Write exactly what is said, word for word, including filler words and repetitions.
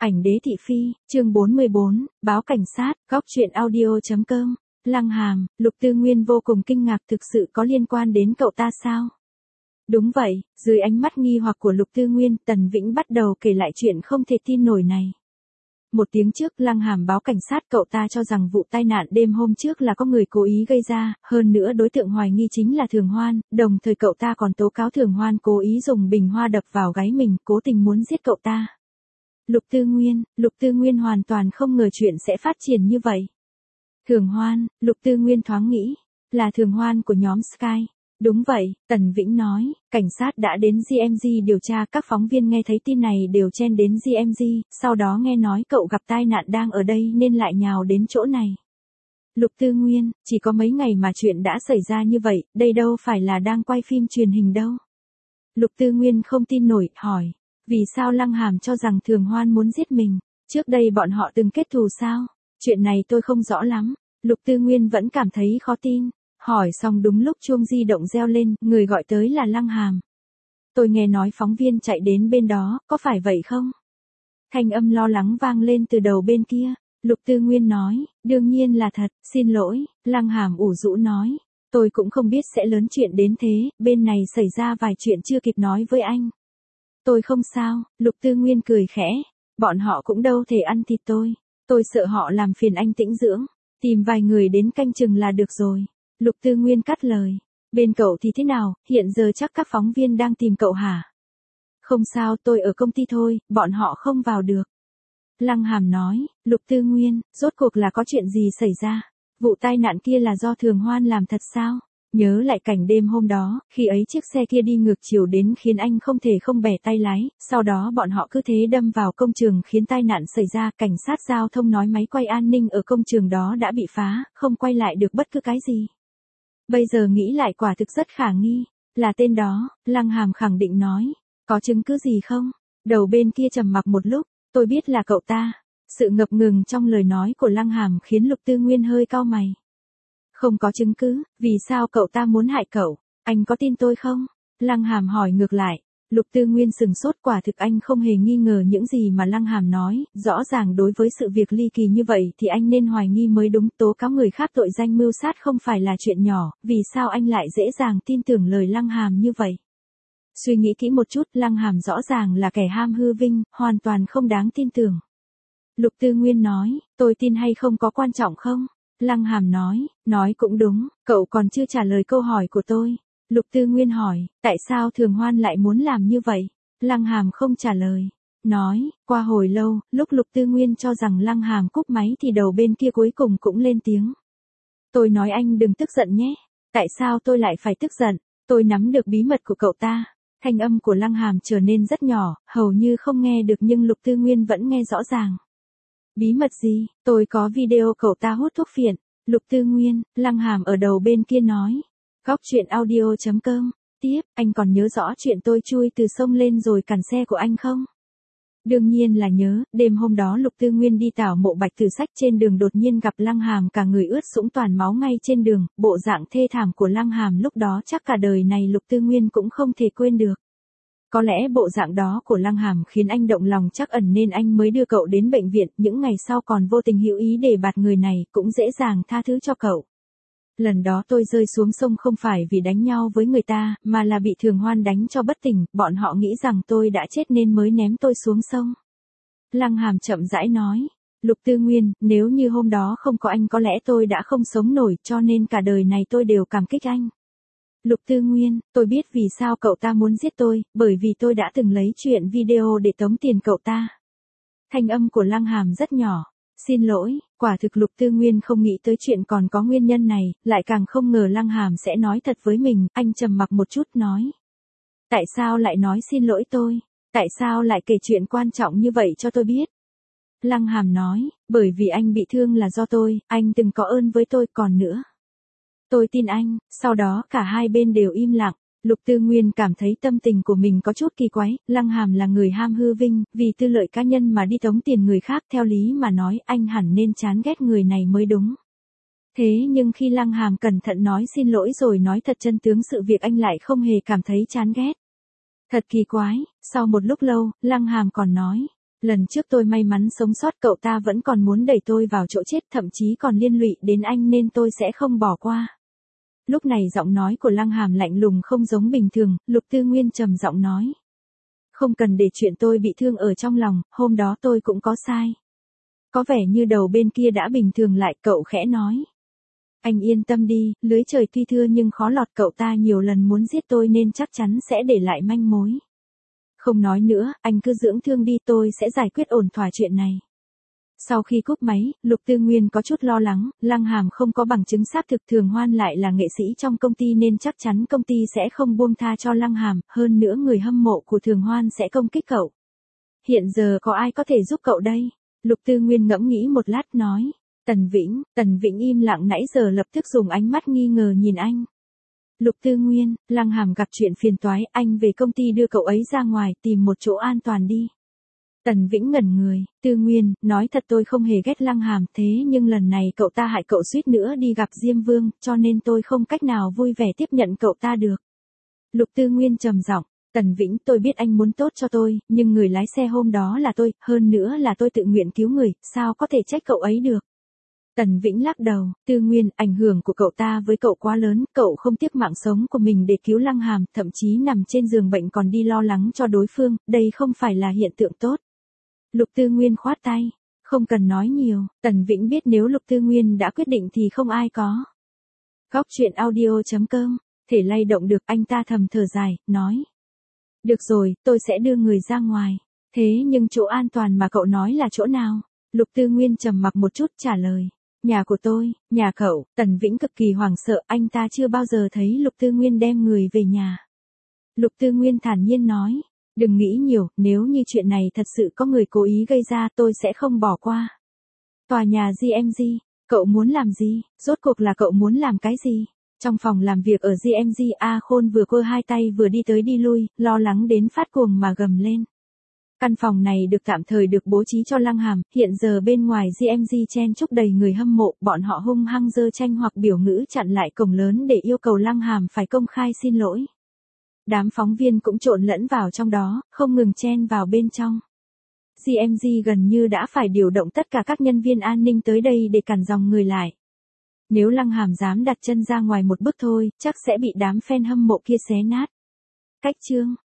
Ảnh đế thị phi, chương bốn mươi bốn, báo cảnh sát, góc truyện audio.com. Lăng Hàm, Lục Tư Nguyên vô cùng kinh ngạc, thực sự có liên quan đến cậu ta sao? Đúng vậy, dưới ánh mắt nghi hoặc của Lục Tư Nguyên, Tần Vĩnh bắt đầu kể lại chuyện không thể tin nổi này. Một tiếng trước, Lăng Hàm báo cảnh sát, cậu ta cho rằng vụ tai nạn đêm hôm trước là có người cố ý gây ra, hơn nữa đối tượng hoài nghi chính là Thường Hoan, đồng thời cậu ta còn tố cáo Thường Hoan cố ý dùng bình hoa đập vào gáy mình, cố tình muốn giết cậu ta. Lục Tư Nguyên, Lục Tư Nguyên hoàn toàn không ngờ chuyện sẽ phát triển như vậy. Thường Hoan, Lục Tư Nguyên thoáng nghĩ, là Thường Hoan của nhóm Sky. Đúng vậy, Tần Vĩnh nói, cảnh sát đã đến giê em giê điều tra, các phóng viên nghe thấy tin này đều chen đến giê em giê, sau đó nghe nói cậu gặp tai nạn đang ở đây nên lại nhào đến chỗ này. Lục Tư Nguyên, chỉ có mấy ngày mà chuyện đã xảy ra như vậy, đây đâu phải là đang quay phim truyền hình đâu. Lục Tư Nguyên không tin nổi, hỏi, vì sao Lăng Hàm cho rằng Thường Hoan muốn giết mình, trước đây bọn họ từng kết thù sao? Chuyện này tôi không rõ lắm. Lục Tư Nguyên vẫn cảm thấy khó tin. Hỏi xong đúng lúc chuông di động reo lên, người gọi tới là Lăng Hàm. Tôi nghe nói phóng viên chạy đến bên đó, có phải vậy không? Thanh âm lo lắng vang lên từ đầu bên kia. Lục Tư Nguyên nói, đương nhiên là thật, xin lỗi. Lăng Hàm ủ rũ nói, tôi cũng không biết sẽ lớn chuyện đến thế, bên này xảy ra vài chuyện chưa kịp nói với anh. Tôi không sao, Lục Tư Nguyên cười khẽ, bọn họ cũng đâu thể ăn thịt tôi. Tôi sợ họ làm phiền anh tĩnh dưỡng, tìm vài người đến canh chừng là được rồi. Lục Tư Nguyên cắt lời, bên cậu thì thế nào, hiện giờ chắc các phóng viên đang tìm cậu hả? Không sao, tôi ở công ty thôi, bọn họ không vào được. Lăng Hàm nói, Lục Tư Nguyên, rốt cuộc là có chuyện gì xảy ra? Vụ tai nạn kia là do Thường Hoan làm thật sao? Nhớ lại cảnh đêm hôm đó, khi ấy chiếc xe kia đi ngược chiều đến khiến anh không thể không bẻ tay lái, sau đó bọn họ cứ thế đâm vào công trường khiến tai nạn xảy ra, cảnh sát giao thông nói máy quay an ninh ở công trường đó đã bị phá, không quay lại được bất cứ cái gì. Bây giờ nghĩ lại quả thực rất khả nghi, là tên đó, Lăng Hàm khẳng định nói, có chứng cứ gì không? Đầu bên kia trầm mặc một lúc, tôi biết là cậu ta. Sự ngập ngừng trong lời nói của Lăng Hàm khiến Lục Tư Nguyên hơi cau mày. Không có chứng cứ, vì sao cậu ta muốn hại cậu? Anh có tin tôi không? Lăng Hàm hỏi ngược lại. Lục Tư Nguyên sừng sốt, quả thực anh không hề nghi ngờ những gì mà Lăng Hàm nói, rõ ràng đối với sự việc ly kỳ như vậy thì anh nên hoài nghi mới đúng, tố cáo người khác tội danh mưu sát không phải là chuyện nhỏ, vì sao anh lại dễ dàng tin tưởng lời Lăng Hàm như vậy? Suy nghĩ kỹ một chút, Lăng Hàm rõ ràng là kẻ ham hư vinh, hoàn toàn không đáng tin tưởng. Lục Tư Nguyên nói, tôi tin hay không có quan trọng không? Lăng Hàm nói, nói cũng đúng, cậu còn chưa trả lời câu hỏi của tôi. Lục Tư Nguyên hỏi, tại sao Thường Hoan lại muốn làm như vậy? Lăng Hàm không trả lời. Nói, qua hồi lâu, lúc Lục Tư Nguyên cho rằng Lăng Hàm cúp máy thì đầu bên kia cuối cùng cũng lên tiếng. Tôi nói anh đừng tức giận nhé. Tại sao tôi lại phải tức giận? Tôi nắm được bí mật của cậu ta. Thanh âm của Lăng Hàm trở nên rất nhỏ, hầu như không nghe được nhưng Lục Tư Nguyên vẫn nghe rõ ràng. Bí mật gì? Tôi có video cậu ta hút thuốc phiện. Lục Tư Nguyên, Lăng Hàm ở đầu bên kia nói. Góc truyện audio.com. Tiếp, anh còn nhớ rõ chuyện tôi chui từ sông lên rồi cản xe của anh không? Đương nhiên là nhớ, đêm hôm đó Lục Tư Nguyên đi tảo mộ Bạch Tử Sách trên đường đột nhiên gặp Lăng Hàm cả người ướt sũng toàn máu ngay trên đường, bộ dạng thê thảm của Lăng Hàm lúc đó chắc cả đời này Lục Tư Nguyên cũng không thể quên được. Có lẽ bộ dạng đó của Lăng Hàm khiến anh động lòng trắc ẩn nên anh mới đưa cậu đến bệnh viện, những ngày sau còn vô tình hữu ý để bạt người này, cũng dễ dàng tha thứ cho cậu. Lần đó tôi rơi xuống sông không phải vì đánh nhau với người ta, mà là bị Thường Hoan đánh cho bất tỉnh, bọn họ nghĩ rằng tôi đã chết nên mới ném tôi xuống sông. Lăng Hàm chậm rãi nói, Lục Tư Nguyên, nếu như hôm đó không có anh có lẽ tôi đã không sống nổi, cho nên cả đời này tôi đều cảm kích anh. Lục Tư Nguyên, tôi biết vì sao cậu ta muốn giết tôi, bởi vì tôi đã từng lấy chuyện video để tống tiền cậu ta. Thanh âm của Lăng Hàm rất nhỏ. Xin lỗi, quả thực Lục Tư Nguyên không nghĩ tới chuyện còn có nguyên nhân này, lại càng không ngờ Lăng Hàm sẽ nói thật với mình, anh trầm mặc một chút nói. Tại sao lại nói xin lỗi tôi? Tại sao lại kể chuyện quan trọng như vậy cho tôi biết? Lăng Hàm nói, bởi vì anh bị thương là do tôi, anh từng có ơn với tôi còn nữa. Tôi tin anh, sau đó cả hai bên đều im lặng. Lục Tư Nguyên cảm thấy tâm tình của mình có chút kỳ quái, Lăng Hàm là người ham hư vinh, vì tư lợi cá nhân mà đi tống tiền người khác, theo lý mà nói anh hẳn nên chán ghét người này mới đúng. Thế nhưng khi Lăng Hàm cẩn thận nói xin lỗi rồi nói thật chân tướng sự việc anh lại không hề cảm thấy chán ghét. Thật kỳ quái, sau một lúc lâu, Lăng Hàm còn nói, Lần trước tôi may mắn sống sót cậu ta vẫn còn muốn đẩy tôi vào chỗ chết, thậm chí còn liên lụy đến anh nên tôi sẽ không bỏ qua. Lúc này giọng nói của Lăng Hàm lạnh lùng không giống bình thường, Lục Tư Nguyên trầm giọng nói. Không cần để chuyện tôi bị thương ở trong lòng, hôm đó tôi cũng có sai. Có vẻ như đầu bên kia đã bình thường lại, cậu khẽ nói. Anh yên tâm đi, lưới trời tuy thưa nhưng khó lọt, cậu ta nhiều lần muốn giết tôi nên chắc chắn sẽ để lại manh mối. Không nói nữa, anh cứ dưỡng thương đi, tôi sẽ giải quyết ổn thỏa chuyện này. Sau khi cúp máy, Lục Tư Nguyên có chút lo lắng, Lăng Hàm không có bằng chứng xác thực, Thường Hoan lại là nghệ sĩ trong công ty nên chắc chắn công ty sẽ không buông tha cho Lăng Hàm, hơn nữa người hâm mộ của Thường Hoan sẽ công kích cậu. Hiện giờ có ai có thể giúp cậu đây? Lục Tư Nguyên ngẫm nghĩ một lát nói. Tần Vĩnh, Tần Vĩnh im lặng nãy giờ lập tức dùng ánh mắt nghi ngờ nhìn anh. Lục Tư Nguyên, Lăng Hàm gặp chuyện phiền toái, anh về công ty đưa cậu ấy ra ngoài, tìm một chỗ an toàn đi. Tần Vĩnh ngẩn người, Tư Nguyên, nói thật tôi không hề ghét Lăng Hàm, thế nhưng lần này cậu ta hại cậu suýt nữa đi gặp Diêm Vương, cho nên tôi không cách nào vui vẻ tiếp nhận cậu ta được. Lục Tư Nguyên trầm giọng, Tần Vĩnh, tôi biết anh muốn tốt cho tôi, nhưng người lái xe hôm đó là tôi, hơn nữa là tôi tự nguyện cứu người, sao có thể trách cậu ấy được. Tần Vĩnh lắc đầu, Tư Nguyên, ảnh hưởng của cậu ta với cậu quá lớn, cậu không tiếc mạng sống của mình để cứu Lăng Hàm, thậm chí nằm trên giường bệnh còn đi lo lắng cho đối phương, đây không phải là hiện tượng tốt. Lục Tư Nguyên khoát tay, không cần nói nhiều, Tần Vĩnh biết nếu Lục Tư Nguyên đã quyết định thì không ai có. Góc truyện audio chấm com, thể lay động được, anh ta thầm thở dài, nói. Được rồi, tôi sẽ đưa người ra ngoài, thế nhưng chỗ an toàn mà cậu nói là chỗ nào? Lục Tư Nguyên trầm mặc một chút trả lời. Nhà của tôi, nhà cậu, Tần Vĩnh cực kỳ hoảng sợ, anh ta chưa bao giờ thấy Lục Tư Nguyên đem người về nhà. Lục Tư Nguyên thản nhiên nói, đừng nghĩ nhiều, nếu như chuyện này thật sự có người cố ý gây ra tôi sẽ không bỏ qua. Tòa nhà giê em giê, cậu muốn làm gì, rốt cuộc là cậu muốn làm cái gì? Trong phòng làm việc ở giê em giê, A Khôn vừa quơ hai tay vừa đi tới đi lui, lo lắng đến phát cuồng mà gầm lên. Căn phòng này được tạm thời được bố trí cho Lăng Hàm, hiện giờ bên ngoài giê em giê chen chúc đầy người hâm mộ, bọn họ hung hăng giơ tranh hoặc biểu ngữ chặn lại cổng lớn để yêu cầu Lăng Hàm phải công khai xin lỗi. Đám phóng viên cũng trộn lẫn vào trong đó, không ngừng chen vào bên trong. giê em giê gần như đã phải điều động tất cả các nhân viên an ninh tới đây để cản dòng người lại. Nếu Lăng Hàm dám đặt chân ra ngoài một bước thôi, chắc sẽ bị đám fan hâm mộ kia xé nát. Cách chương